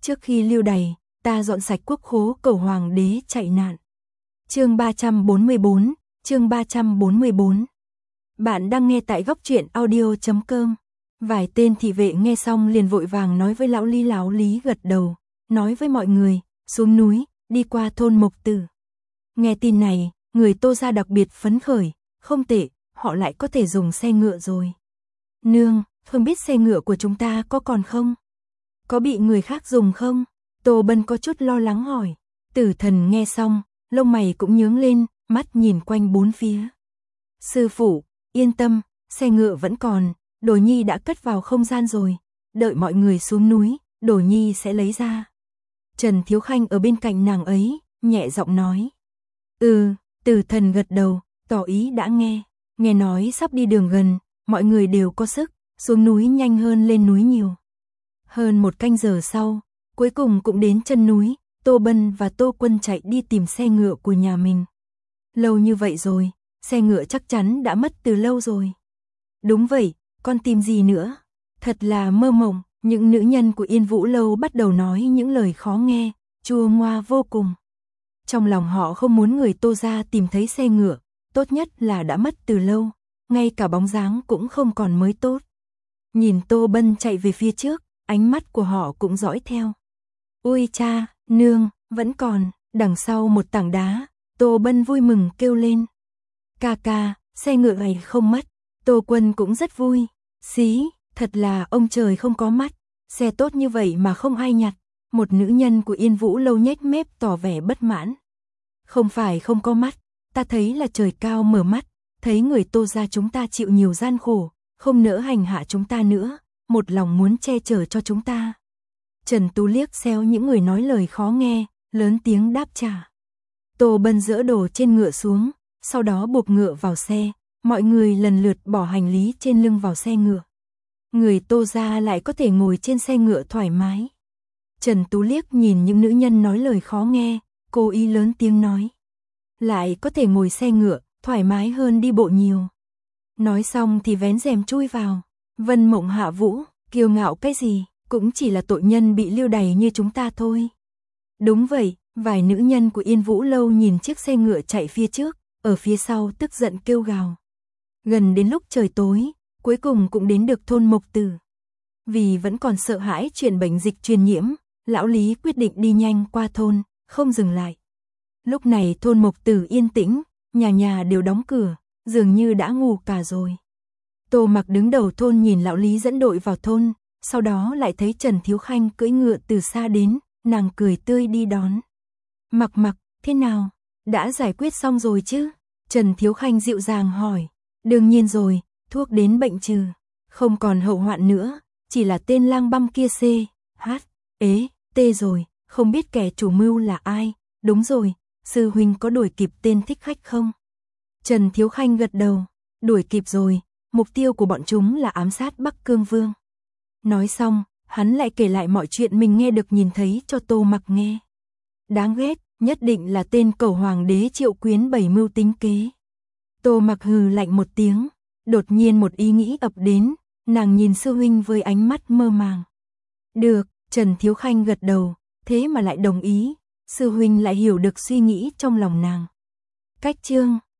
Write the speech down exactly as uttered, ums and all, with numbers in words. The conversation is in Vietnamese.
Trước khi lưu đày, ta dọn sạch quốc khố cầu hoàng đế chạy nạn. Chương ba trăm bốn mươi bốn, chương ba trăm bốn mươi bốn. Bạn đang nghe tại góc truyện audio chấm com. Vài tên thị vệ nghe xong liền vội vàng nói với lão Lý, lão Lý gật đầu, nói với mọi người, xuống núi, đi qua thôn Mộc Tử. Nghe tin này, người Tô gia đặc biệt phấn khởi, không tệ, họ lại có thể dùng xe ngựa rồi. Nương, không biết xe ngựa của chúng ta có còn không? Có bị người khác dùng không? Tô Bân có chút lo lắng hỏi. Tử Thần nghe xong, lông mày cũng nhướng lên, mắt nhìn quanh bốn phía. Sư phụ, yên tâm, xe ngựa vẫn còn, Đồ Nhi đã cất vào không gian rồi, đợi mọi người xuống núi, Đồ Nhi sẽ lấy ra. Trần Thiếu Khanh ở bên cạnh nàng ấy, nhẹ giọng nói. Ừ, Tử Thần gật đầu, tỏ ý đã nghe, nghe nói sắp đi đường gần, mọi người đều có sức, xuống núi nhanh hơn lên núi nhiều. Hơn một canh giờ sau, cuối cùng cũng đến chân núi, Tô Bân và Tô Quân chạy đi tìm xe ngựa của nhà mình. Lâu như vậy rồi, xe ngựa chắc chắn đã mất từ lâu rồi. Đúng vậy, con tìm gì nữa? Thật là mơ mộng, những nữ nhân của Yên Vũ Lâu bắt đầu nói những lời khó nghe, chua ngoa vô cùng. Trong lòng họ không muốn người Tô gia tìm thấy xe ngựa, tốt nhất là đã mất từ lâu, ngay cả bóng dáng cũng không còn mới tốt. Nhìn Tô Bân chạy về phía trước, ánh mắt của họ cũng dõi theo. Ui cha, nương, vẫn còn, đằng sau một tảng đá, Tô Bân vui mừng kêu lên. Ca ca, xe ngựa này không mất, Tô Quân cũng rất vui. Xí, thật là ông trời không có mắt, xe tốt như vậy mà không ai nhặt. Một nữ nhân của Yên Vũ Lâu nhếch mép tỏ vẻ bất mãn. Không phải không có mắt, ta thấy là trời cao mở mắt, thấy người Tô gia chúng ta chịu nhiều gian khổ, không nỡ hành hạ chúng ta nữa, một lòng muốn che chở cho chúng ta. Trần Tú liếc xéo những người nói lời khó nghe, lớn tiếng đáp trả. Tô Bân dỡ đồ trên ngựa xuống, sau đó buộc ngựa vào xe, mọi người lần lượt bỏ hành lý trên lưng vào xe ngựa. Người Tô gia lại có thể ngồi trên xe ngựa thoải mái. Trần Tú liếc nhìn những nữ nhân nói lời khó nghe, cố ý lớn tiếng nói. Lại có thể ngồi xe ngựa, thoải mái hơn đi bộ nhiều. Nói xong thì vén rèm chui vào. Vân Mộng Hạ Vũ, kiêu ngạo cái gì, cũng chỉ là tội nhân bị lưu đày như chúng ta thôi. Đúng vậy, vài nữ nhân của Yên Vũ Lâu nhìn chiếc xe ngựa chạy phía trước, ở phía sau tức giận kêu gào. Gần đến lúc trời tối, cuối cùng cũng đến được thôn Mộc Tử. Vì vẫn còn sợ hãi chuyện bệnh dịch truyền nhiễm, lão Lý quyết định đi nhanh qua thôn, không dừng lại. Lúc này thôn Mộc Tử yên tĩnh, nhà nhà đều đóng cửa, dường như đã ngủ cả rồi. Tô Mặc đứng đầu thôn nhìn lão Lý dẫn đội vào thôn, sau đó lại thấy Trần Thiếu Khanh cưỡi ngựa từ xa đến, nàng cười tươi đi đón. Mặc Mặc, thế nào? Đã giải quyết xong rồi chứ? Trần Thiếu Khanh dịu dàng hỏi. Đương nhiên rồi, thuốc đến bệnh trừ, không còn hậu hoạn nữa, chỉ là tên lang băm kia C, H, ế, T rồi, không biết kẻ chủ mưu là ai. Đúng rồi, sư huynh có đuổi kịp tên thích khách không? Trần Thiếu Khanh gật đầu, đuổi kịp rồi, mục tiêu của bọn chúng là ám sát Bắc Cương Vương. Nói xong, hắn lại kể lại mọi chuyện mình nghe được nhìn thấy cho Tô Mặc nghe. Đáng ghét, nhất định là tên cẩu hoàng đế Triệu Quyến bảy mưu tính kế. Tô Mặc hừ lạnh một tiếng, đột nhiên một ý nghĩ ập đến, nàng nhìn sư huynh với ánh mắt mơ màng. Được, Trần Thiếu Khanh gật đầu, thế mà lại đồng ý, sư huynh lại hiểu được suy nghĩ trong lòng nàng. Cách chương